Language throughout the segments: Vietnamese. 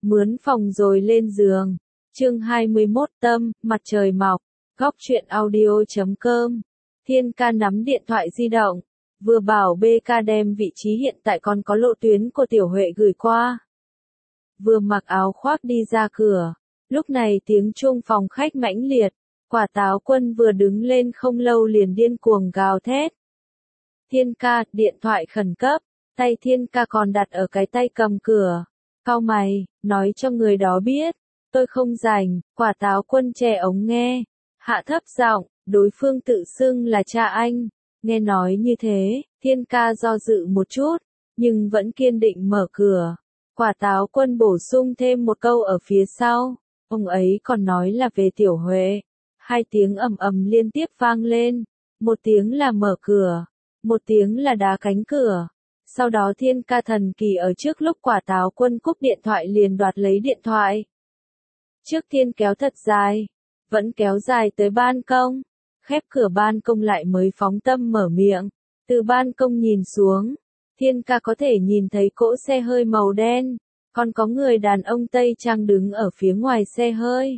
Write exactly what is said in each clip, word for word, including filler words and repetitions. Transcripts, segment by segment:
Mướn phòng rồi lên giường. Chương hai mươi mốt Tâm, mặt trời mọc. Góc truyện audio chấm com. Thiên ca nắm điện thoại di động. Vừa bảo bê ca đem vị trí hiện tại còn có lộ tuyến của Tiểu Huệ gửi qua. Vừa mặc áo khoác đi ra cửa. Lúc này tiếng chuông phòng khách mãnh liệt. Quả táo quân vừa đứng lên không lâu liền điên cuồng gào thét. Thiên ca, điện thoại khẩn cấp. Tay thiên ca còn đặt ở cái tay cầm cửa. Cau mày, nói cho người đó biết. Tôi không rảnh, quả táo quân che ống nghe. Hạ thấp giọng, đối phương tự xưng là cha anh. Nghe nói như thế, thiên ca do dự một chút, nhưng vẫn kiên định mở cửa. Quả táo quân bổ sung thêm một câu ở phía sau. Ông ấy còn nói là về Tiểu Huệ. Hai tiếng ầm ầm liên tiếp vang lên. Một tiếng là mở cửa. Một tiếng là đá cánh cửa. Sau đó thiên ca thần kỳ ở trước lúc quả táo quân cúp điện thoại liền đoạt lấy điện thoại. Trước tiên kéo thật dài. Vẫn kéo dài tới ban công. Khép cửa ban công lại mới phóng tâm mở miệng. Từ ban công nhìn xuống. Thiên ca có thể nhìn thấy cỗ xe hơi màu đen. Còn có người đàn ông Tây Trang đứng ở phía ngoài xe hơi.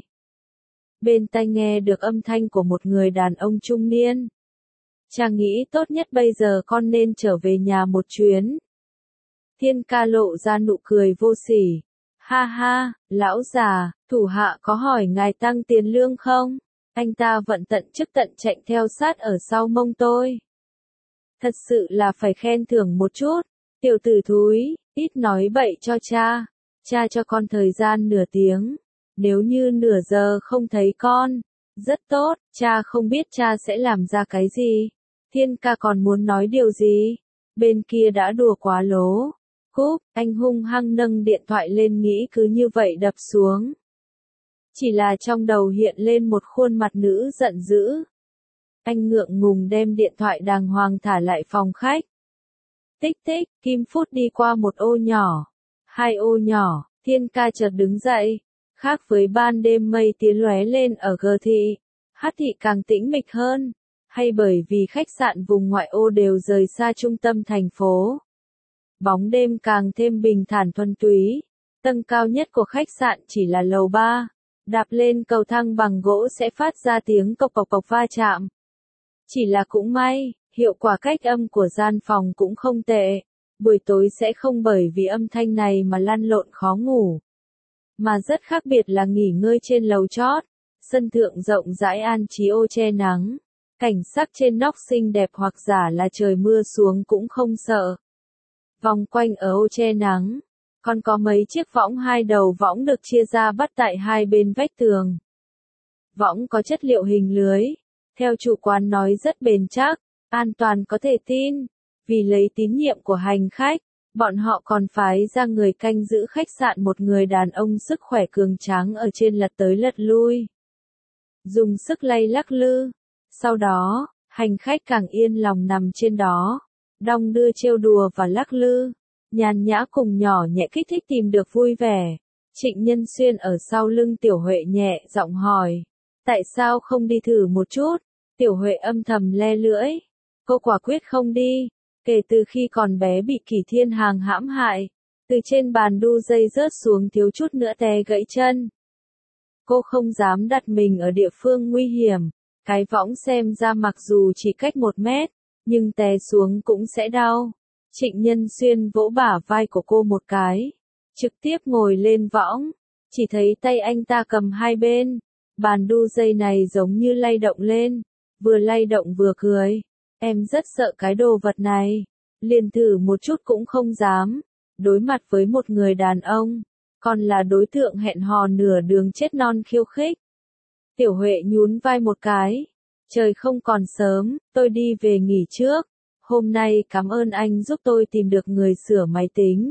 Bên tai nghe được âm thanh của một người đàn ông trung niên. Cha nghĩ tốt nhất bây giờ con nên trở về nhà một chuyến. Thiên ca lộ ra nụ cười vô sỉ. Ha ha, lão già, thủ hạ có hỏi ngài tăng tiền lương không? Anh ta vận tận chức tận chạy theo sát ở sau mông tôi. Thật sự là phải khen thưởng một chút. Tiểu tử thúi, ít nói bậy cho cha. Cha cho con thời gian nửa tiếng. Nếu như nửa giờ không thấy con. Rất tốt, cha không biết cha sẽ làm ra cái gì. Thiên ca còn muốn nói điều gì? Bên kia đã đùa quá lố. Cúp, anh hung hăng nâng điện thoại lên nghĩ cứ như vậy đập xuống. Chỉ là trong đầu hiện lên một khuôn mặt nữ giận dữ. Anh ngượng ngùng đem điện thoại đàng hoàng thả lại phòng khách. Tích tích, kim phút đi qua một ô nhỏ. Hai ô nhỏ, thiên ca chợt đứng dậy. Khác với ban đêm mây tía lóe lên ở G thị, H thị càng tĩnh mịch hơn. Hay bởi vì khách sạn vùng ngoại ô đều rời xa trung tâm thành phố. Bóng đêm càng thêm bình thản thuần túy. Tầng cao nhất của khách sạn chỉ là lầu ba. Đạp lên cầu thang bằng gỗ sẽ phát ra tiếng cộc cộc cộc va chạm. Chỉ là cũng may, hiệu quả cách âm của gian phòng cũng không tệ. Buổi tối sẽ không bởi vì âm thanh này mà lăn lộn khó ngủ. Mà rất khác biệt là nghỉ ngơi trên lầu chót. Sân thượng rộng rãi an trí ô che nắng. Cảnh sắc trên nóc xinh đẹp hoặc giả là trời mưa xuống cũng không sợ. Vòng quanh ở ô che nắng. Còn có mấy chiếc võng hai đầu võng được chia ra bắt tại hai bên vách tường. Võng có chất liệu hình lưới. Theo chủ quán nói rất bền chắc, an toàn có thể tin. Vì lấy tín nhiệm của hành khách, bọn họ còn phái ra người canh giữ khách sạn một người đàn ông sức khỏe cường tráng ở trên lật tới lật lui. Dùng sức lay lắc lư. Sau đó, hành khách càng yên lòng nằm trên đó. Đong đưa trêu đùa và lắc lư. Nhàn nhã cùng nhỏ nhẹ kích thích tìm được vui vẻ. Trịnh Nhân Xuyên ở sau lưng Tiểu Huệ nhẹ giọng hỏi. Tại sao không đi thử một chút? Tiểu Huệ âm thầm le lưỡi. Cô quả quyết không đi. Kể từ khi còn bé bị Kỷ Thiên Hàng hãm hại. Từ trên bàn đu dây rớt xuống thiếu chút nữa té gãy chân. Cô không dám đặt mình ở địa phương nguy hiểm. Cái võng xem ra mặc dù chỉ cách một mét, nhưng té xuống cũng sẽ đau. Trịnh Nhân Xuyên vỗ bả vai của cô một cái. Trực tiếp ngồi lên võng. Chỉ thấy tay anh ta cầm hai bên. Bàn đu dây này giống như lay động lên. Vừa lay động vừa cười. Em rất sợ cái đồ vật này. Liền thử một chút cũng không dám. Đối mặt với một người đàn ông. Còn là đối tượng hẹn hò nửa đường chết non khiêu khích. Tiểu Huệ nhún vai một cái. Trời không còn sớm, tôi đi về nghỉ trước. Hôm nay cảm ơn anh giúp tôi tìm được người sửa máy tính.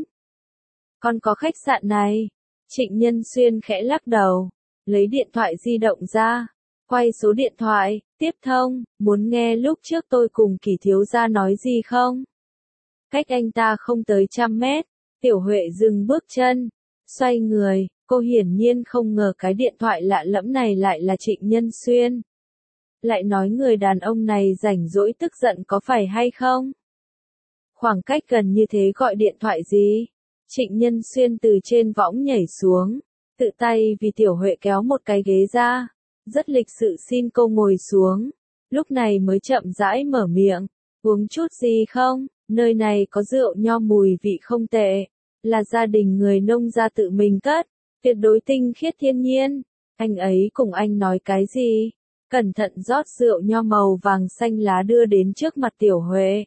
Còn có khách sạn này. Trịnh Nhân Xuyên khẽ lắc đầu. Lấy điện thoại di động ra. Quay số điện thoại, tiếp thông. Muốn nghe lúc trước tôi cùng Kỷ thiếu gia nói gì không? Cách anh ta không tới trăm mét. Tiểu Huệ dừng bước chân. Xoay người, cô hiển nhiên không ngờ cái điện thoại lạ lẫm này lại là Trịnh Nhân Xuyên. Lại nói người đàn ông này rảnh rỗi tức giận có phải hay không? Khoảng cách gần như thế gọi điện thoại gì? Trịnh Nhân Xuyên từ trên võng nhảy xuống, tự tay vì Tiểu Huệ kéo một cái ghế ra, rất lịch sự xin cô ngồi xuống, lúc này mới chậm rãi mở miệng, uống chút gì không, nơi này có rượu nho mùi vị không tệ, là gia đình người nông gia tự mình cất, tuyệt đối tinh khiết thiên nhiên. Anh ấy cùng anh nói cái gì? Cẩn thận rót rượu nho màu vàng xanh lá đưa đến trước mặt Tiểu Huệ.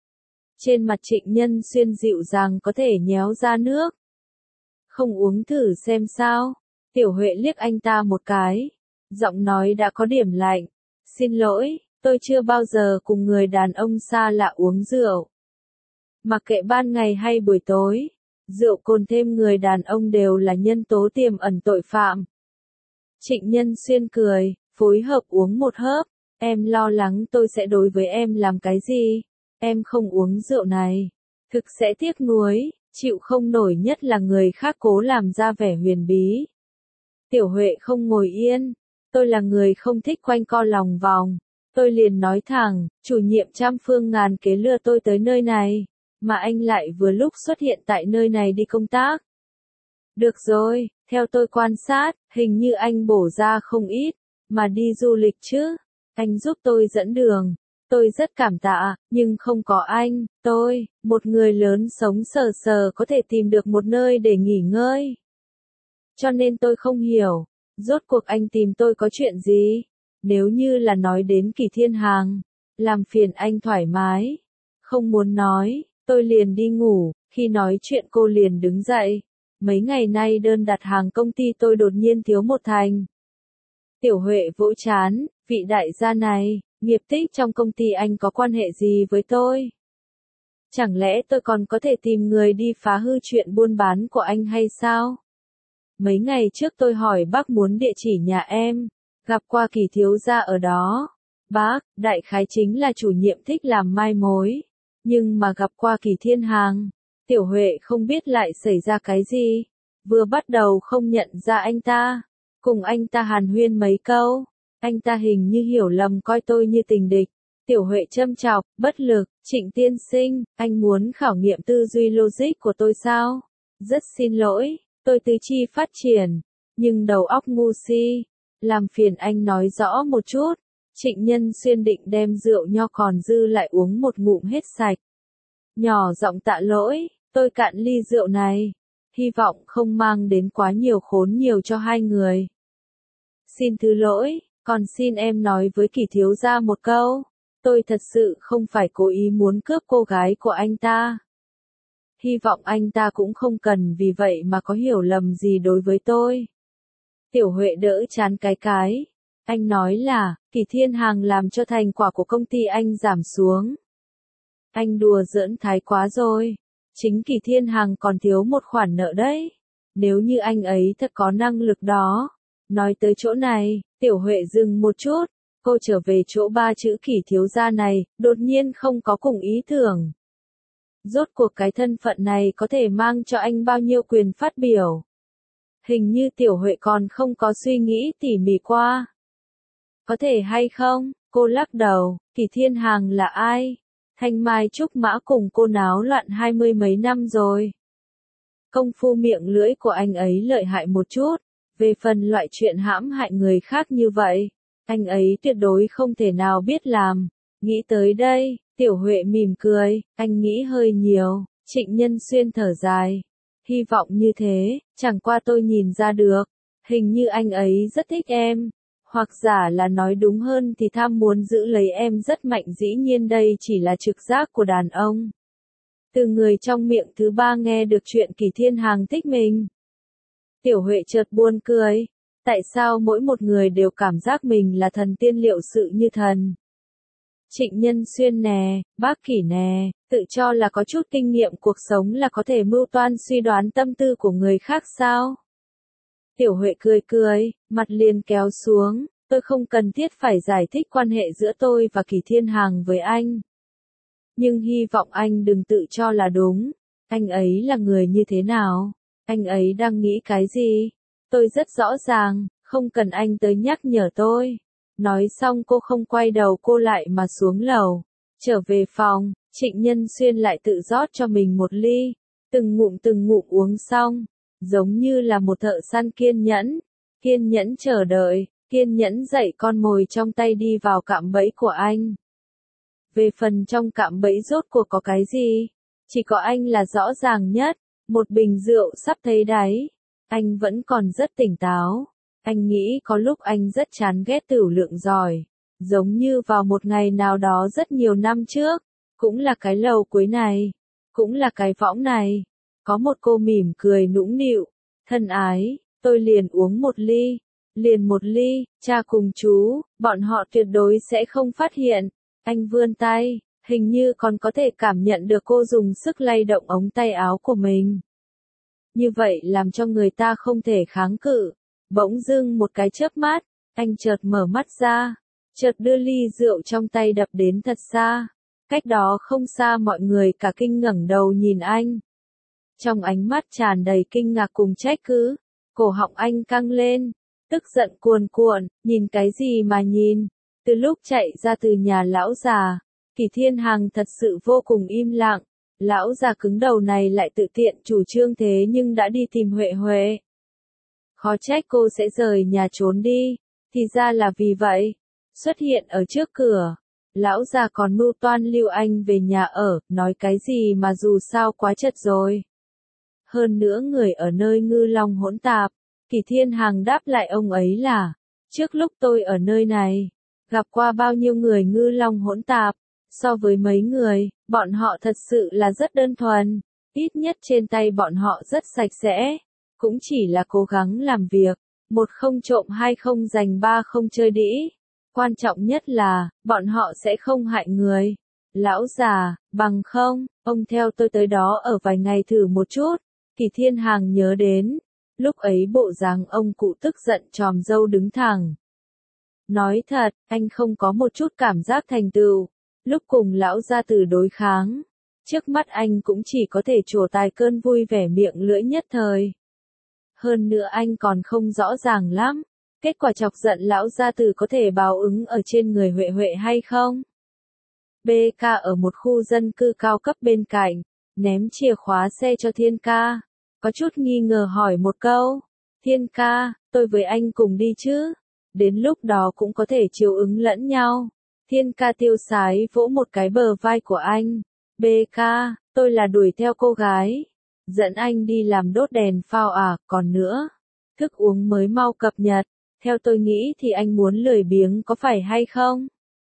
Trên mặt Trịnh Nhân Xuyên dịu dàng có thể nhéo ra nước. Không uống thử xem sao? Tiểu Huệ liếc anh ta một cái. Giọng nói đã có điểm lạnh. Xin lỗi, tôi chưa bao giờ cùng người đàn ông xa lạ uống rượu. Mặc kệ ban ngày hay buổi tối, rượu cồn thêm người đàn ông đều là nhân tố tiềm ẩn tội phạm. Trịnh Nhân Xuyên cười, phối hợp uống một hớp. Em lo lắng tôi sẽ đối với em làm cái gì? Em không uống rượu này, thực sẽ tiếc nuối, chịu không nổi nhất là người khác cố làm ra vẻ huyền bí. Tiểu Huệ không ngồi yên, tôi là người không thích quanh co lòng vòng, tôi liền nói thẳng, chủ nhiệm trăm phương ngàn kế lừa tôi tới nơi này, mà anh lại vừa lúc xuất hiện tại nơi này đi công tác. Được rồi, theo tôi quan sát, hình như anh bổ ra không ít, mà đi du lịch chứ, anh giúp tôi dẫn đường. Tôi rất cảm tạ, nhưng không có anh, tôi, một người lớn sống sờ sờ có thể tìm được một nơi để nghỉ ngơi. Cho nên tôi không hiểu, rốt cuộc anh tìm tôi có chuyện gì? Nếu như là nói đến Kỳ Thiên Hàng, làm phiền anh thoải mái. Không muốn nói, tôi liền đi ngủ, khi nói chuyện cô liền đứng dậy. Mấy ngày nay đơn đặt hàng công ty tôi đột nhiên thiếu một thành. Tiểu Huệ vỗ chán, vị đại gia này. Nghiệp tích trong công ty anh có quan hệ gì với tôi? Chẳng lẽ tôi còn có thể tìm người đi phá hư chuyện buôn bán của anh hay sao? Mấy ngày trước tôi hỏi bác muốn địa chỉ nhà em, gặp qua Kỳ thiếu gia ở đó. Bác, đại khái chính là chủ nhiệm thích làm mai mối. Nhưng mà gặp qua Kỳ Thiên Hàng, Tiểu Huệ không biết lại xảy ra cái gì. Vừa bắt đầu không nhận ra anh ta, cùng anh ta hàn huyên mấy câu. Anh ta hình như hiểu lầm coi tôi như tình địch. Tiểu Huệ châm chọc, bất lực, Trịnh tiên sinh, anh muốn khảo nghiệm tư duy logic của tôi sao? Rất xin lỗi, tôi tứ chi phát triển, nhưng đầu óc ngu si. Làm phiền anh nói rõ một chút. Trịnh Nhân Xuyên định đem rượu nho còn dư lại uống một ngụm hết sạch. Nhỏ giọng tạ lỗi, tôi cạn ly rượu này. Hy vọng không mang đến quá nhiều khốn nhiều cho hai người. Xin thứ lỗi. Còn xin em nói với Kỳ thiếu gia một câu, tôi thật sự không phải cố ý muốn cướp cô gái của anh ta. Hy vọng anh ta cũng không cần vì vậy mà có hiểu lầm gì đối với tôi. Tiểu Huệ đỡ chán cái cái. Anh nói là, Kỳ Thiên Hàng làm cho thành quả của công ty anh giảm xuống. Anh đùa giỡn thái quá rồi. Chính Kỳ Thiên Hàng còn thiếu một khoản nợ đấy. Nếu như anh ấy thật có năng lực đó. Nói tới chỗ này, Tiểu Huệ dừng một chút, cô trở về chỗ ba chữ Kỳ thiếu gia này, đột nhiên không có cùng ý tưởng. Rốt cuộc cái thân phận này có thể mang cho anh bao nhiêu quyền phát biểu. Hình như Tiểu Huệ còn không có suy nghĩ tỉ mỉ qua. Có thể hay không, cô lắc đầu, Kỳ Thiên Hàng là ai? Thanh Mai Trúc Mã cùng cô náo loạn hai mươi mấy năm rồi. Công phu miệng lưỡi của anh ấy lợi hại một chút. Về phần loại chuyện hãm hại người khác như vậy, anh ấy tuyệt đối không thể nào biết làm. Nghĩ tới đây, Tiểu Huệ mỉm cười, anh nghĩ hơi nhiều. Trịnh Nhân Xuyên thở dài. Hy vọng như thế, chẳng qua tôi nhìn ra được. Hình như anh ấy rất thích em. Hoặc giả là nói đúng hơn thì tham muốn giữ lấy em rất mạnh, dĩ nhiên đây chỉ là trực giác của đàn ông. Từ người trong miệng thứ ba nghe được chuyện Kỳ Thiên Hàng thích mình. Tiểu Huệ chợt buồn cười. Tại sao mỗi một người đều cảm giác mình là thần tiên liệu sự như thần? Trịnh Nhân Xuyên nè, bác Kỷ nè, tự cho là có chút kinh nghiệm cuộc sống là có thể mưu toan suy đoán tâm tư của người khác sao? Tiểu Huệ cười cười, mặt liền kéo xuống, tôi không cần thiết phải giải thích quan hệ giữa tôi và Kỳ Thiên Hàng với anh. Nhưng hy vọng anh đừng tự cho là đúng. Anh ấy là người như thế nào? Anh ấy đang nghĩ cái gì? Tôi rất rõ ràng, không cần anh tới nhắc nhở tôi. Nói xong cô không quay đầu cô lại mà xuống lầu. Trở về phòng, Trịnh Nhân Xuyên lại tự rót cho mình một ly. Từng ngụm từng ngụm uống xong, giống như là một thợ săn kiên nhẫn, kiên nhẫn chờ đợi, kiên nhẫn dạy con mồi trong tay đi vào cạm bẫy của anh. Về phần trong cạm bẫy rốt cuộc có cái gì, chỉ có anh là rõ ràng nhất, một bình rượu sắp thấy đáy. Anh vẫn còn rất tỉnh táo, anh nghĩ có lúc anh rất chán ghét Tửu Lượng giỏi, giống như vào một ngày nào đó rất nhiều năm trước, cũng là cái lầu cuối này, cũng là cái võng này, có một cô mỉm cười nũng nịu, thân ái, tôi liền uống một ly, liền một ly, cha cùng chú, bọn họ tuyệt đối sẽ không phát hiện. Anh vươn tay, hình như còn có thể cảm nhận được cô dùng sức lay động ống tay áo của mình. Như vậy làm cho người ta không thể kháng cự. Bỗng dưng một cái chớp mắt, anh chợt mở mắt ra, chợt đưa ly rượu trong tay đập đến thật xa. Cách đó không xa mọi người cả kinh ngẩng đầu nhìn anh. Trong ánh mắt tràn đầy kinh ngạc cùng trách cứ, cổ họng anh căng lên, tức giận cuồn cuộn, nhìn cái gì mà nhìn. Từ lúc chạy ra từ nhà lão già, Kỷ Thiên Hằng thật sự vô cùng im lặng. Lão già cứng đầu này lại tự tiện chủ trương thế nhưng đã đi tìm Huệ Huệ. Khó trách cô sẽ rời nhà trốn đi, thì ra là vì vậy. Xuất hiện ở trước cửa, lão già còn mưu toan lưu anh về nhà ở, nói cái gì mà dù sao quá chật rồi. Hơn nữa người ở nơi Ngư Long hỗn tạp, Kỷ Thiên Hằng đáp lại ông ấy là, trước lúc tôi ở nơi này, gặp qua bao nhiêu người Ngư Long hỗn tạp, so với mấy người, bọn họ thật sự là rất đơn thuần, ít nhất trên tay bọn họ rất sạch sẽ, cũng chỉ là cố gắng làm việc, một không trộm hai không giành ba không chơi đĩ. Quan trọng nhất là, bọn họ sẽ không hại người. Lão già, bằng không, ông theo tôi tới đó ở vài ngày thử một chút. Kỷ Thiên Hằng nhớ đến, lúc ấy bộ dáng ông cụ tức giận tròm râu đứng thẳng. Nói thật, anh không có một chút cảm giác thành tựu. Lúc cùng lão gia tử đối kháng, trước mắt anh cũng chỉ có thể trổ tài cơn vui vẻ miệng lưỡi nhất thời. Hơn nữa anh còn không rõ ràng lắm, kết quả chọc giận lão gia tử có thể báo ứng ở trên người Huệ Huệ hay không. bê ca ở một khu dân cư cao cấp bên cạnh, ném chìa khóa xe cho Thiên ca, có chút nghi ngờ hỏi một câu, Thiên ca, tôi với anh cùng đi chứ, đến lúc đó cũng có thể chiều ứng lẫn nhau. Thiên ca tiêu sái vỗ một cái bờ vai của anh. bê ca, tôi là đuổi theo cô gái. Dẫn anh đi làm đốt đèn phao à, còn nữa. Thức uống mới mau cập nhật. Theo tôi nghĩ thì anh muốn lười biếng có phải hay không?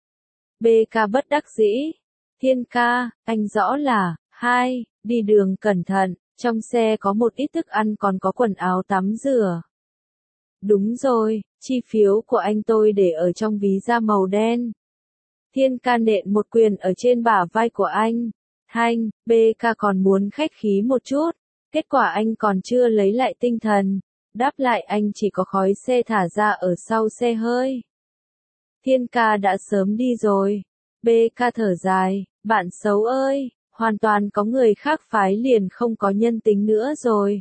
bê ca bất đắc dĩ. Thiên ca, anh rõ là, hai, đi đường cẩn thận, trong xe có một ít thức ăn còn có quần áo tắm rửa. Đúng rồi, chi phiếu của anh tôi để ở trong ví da màu đen. Thiên ca nện một quyền ở trên bả vai của anh. Thanh, bê ca còn muốn khách khí một chút. Kết quả anh còn chưa lấy lại tinh thần. Đáp lại anh chỉ có khói xe thả ra ở sau xe hơi. Thiên ca đã sớm đi rồi. bê ca thở dài, bạn xấu ơi, hoàn toàn có người khác phái liền không có nhân tính nữa rồi.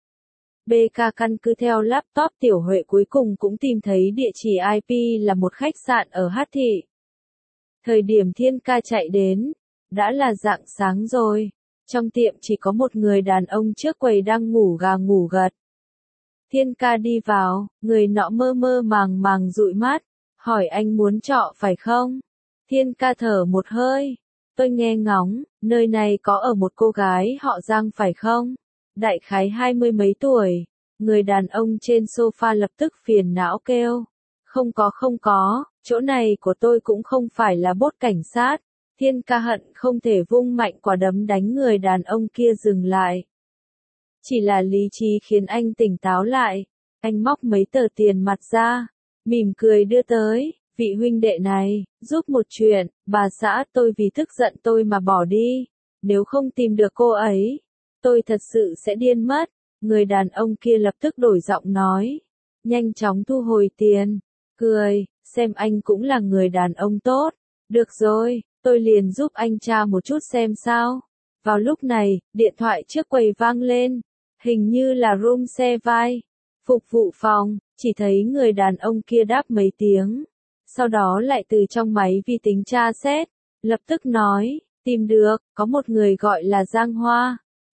bê ca căn cứ theo laptop Tiểu Huệ cuối cùng cũng tìm thấy địa chỉ i pê là một khách sạn ở Hát Thị. Thời điểm Thiên ca chạy đến, đã là rạng sáng rồi. Trong tiệm chỉ có một người đàn ông trước quầy đang ngủ gà ngủ gật. Thiên ca đi vào, người nọ mơ mơ màng màng dụi mắt, hỏi anh muốn trọ phải không? Thiên ca thở một hơi. Tôi nghe ngóng, nơi này có ở một cô gái họ Giang phải không? Đại khái hai mươi mấy tuổi. Người đàn ông trên sofa lập tức phiền não kêu. Không có không có, chỗ này của tôi cũng không phải là bốt cảnh sát. Thiên ca hận không thể vung mạnh quả đấm đánh người đàn ông kia dừng lại. Chỉ là lý trí khiến anh tỉnh táo lại. Anh móc mấy tờ tiền mặt ra, mỉm cười đưa tới. Vị huynh đệ này, giúp một chuyện, bà xã tôi vì tức giận tôi mà bỏ đi. Nếu không tìm được cô ấy, tôi thật sự sẽ điên mất. Người đàn ông kia lập tức đổi giọng nói. Nhanh chóng thu hồi tiền. Cười, xem anh cũng là người đàn ông tốt. Được rồi, tôi liền giúp anh tra một chút xem sao. Vào lúc này, điện thoại trước quầy vang lên. Hình như là room service. Phục vụ phòng, chỉ thấy người đàn ông kia đáp mấy tiếng. Sau đó lại từ trong máy vi tính tra xét. Lập tức nói, tìm được, có một người gọi là Giang Hoa.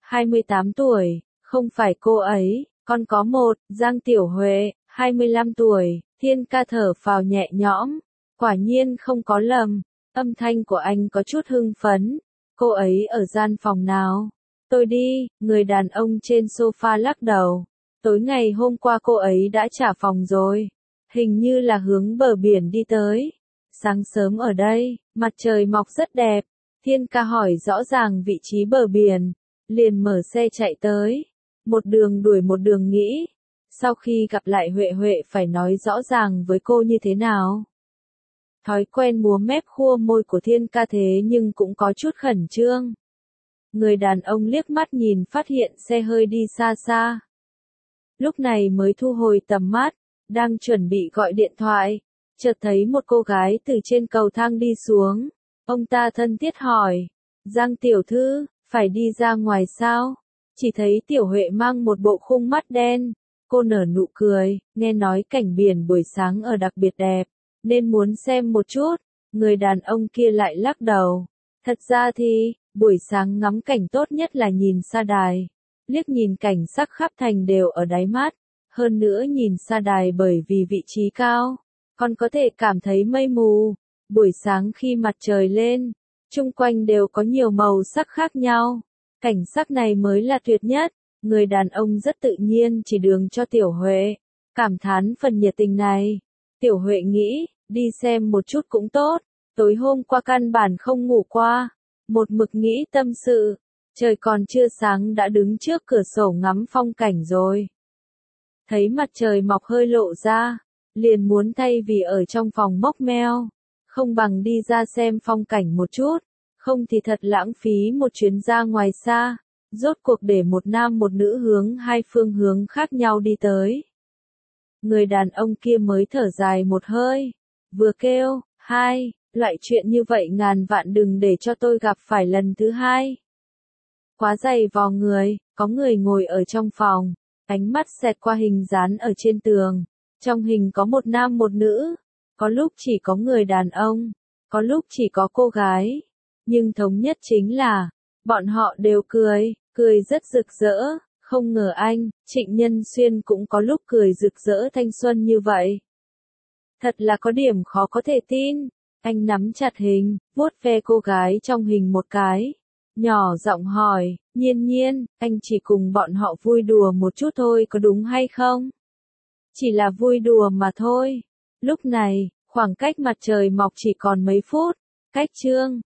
hai mươi tám tuổi, không phải cô ấy, còn có một, Giang Tiểu Huệ, hai mươi lăm tuổi, Thiên Ca thở phào nhẹ nhõm, quả nhiên không có lầm, âm thanh của anh có chút hưng phấn, cô ấy ở gian phòng nào? Tôi đi, người đàn ông trên sofa lắc đầu, tối ngày hôm qua cô ấy đã trả phòng rồi, hình như là hướng bờ biển đi tới, sáng sớm ở đây, mặt trời mọc rất đẹp, Thiên Ca hỏi rõ ràng vị trí bờ biển, liền mở xe chạy tới, một đường đuổi một đường nghĩ, sau khi gặp lại Huệ Huệ phải nói rõ ràng với cô như thế nào. Thói quen múa mép khua môi của Thiên Ca thế nhưng cũng có chút khẩn trương. Người đàn ông liếc mắt nhìn phát hiện xe hơi đi xa xa. Lúc này mới thu hồi tầm mắt, đang chuẩn bị gọi điện thoại, chợt thấy một cô gái từ trên cầu thang đi xuống. Ông ta thân thiết hỏi, Giang tiểu thư, phải đi ra ngoài sao? Chỉ thấy Tiểu Huệ mang một bộ khung mắt đen, cô nở nụ cười, nghe nói cảnh biển buổi sáng ở đặc biệt đẹp, nên muốn xem một chút, người đàn ông kia lại lắc đầu. Thật ra thì, buổi sáng ngắm cảnh tốt nhất là nhìn sa đài, liếc nhìn cảnh sắc khắp thành đều ở đáy mắt, hơn nữa nhìn sa đài bởi vì vị trí cao, còn có thể cảm thấy mây mù. Buổi sáng khi mặt trời lên, chung quanh đều có nhiều màu sắc khác nhau. Cảnh sắc này mới là tuyệt nhất. Người đàn ông rất tự nhiên chỉ đường cho Tiểu Huệ, cảm thán phần nhiệt tình này. Tiểu Huệ nghĩ, đi xem một chút cũng tốt, tối hôm qua căn bản không ngủ qua, một mực nghĩ tâm sự, trời còn chưa sáng đã đứng trước cửa sổ ngắm phong cảnh rồi. Thấy mặt trời mọc hơi lộ ra, liền muốn thay vì ở trong phòng mốc meo, không bằng đi ra xem phong cảnh một chút, không thì thật lãng phí một chuyến ra ngoài xa, rốt cuộc để một nam một nữ hướng hai phương hướng khác nhau đi tới. Người đàn ông kia mới thở dài một hơi, vừa kêu, hai, loại chuyện như vậy ngàn vạn đừng để cho tôi gặp phải lần thứ hai. Quá dày vò người, có người ngồi ở trong phòng, ánh mắt xẹt qua hình dán ở trên tường, trong hình có một nam một nữ. Có lúc chỉ có người đàn ông, có lúc chỉ có cô gái, nhưng thống nhất chính là, bọn họ đều cười, cười rất rực rỡ, không ngờ anh, Trịnh Nhân Xuyên cũng có lúc cười rực rỡ thanh xuân như vậy. Thật là có điểm khó có thể tin, anh nắm chặt hình, vuốt ve cô gái trong hình một cái, nhỏ giọng hỏi, Nhiên Nhiên, anh chỉ cùng bọn họ vui đùa một chút thôi có đúng hay không? Chỉ là vui đùa mà thôi. Lúc này, khoảng cách mặt trời mọc chỉ còn mấy phút, cách chương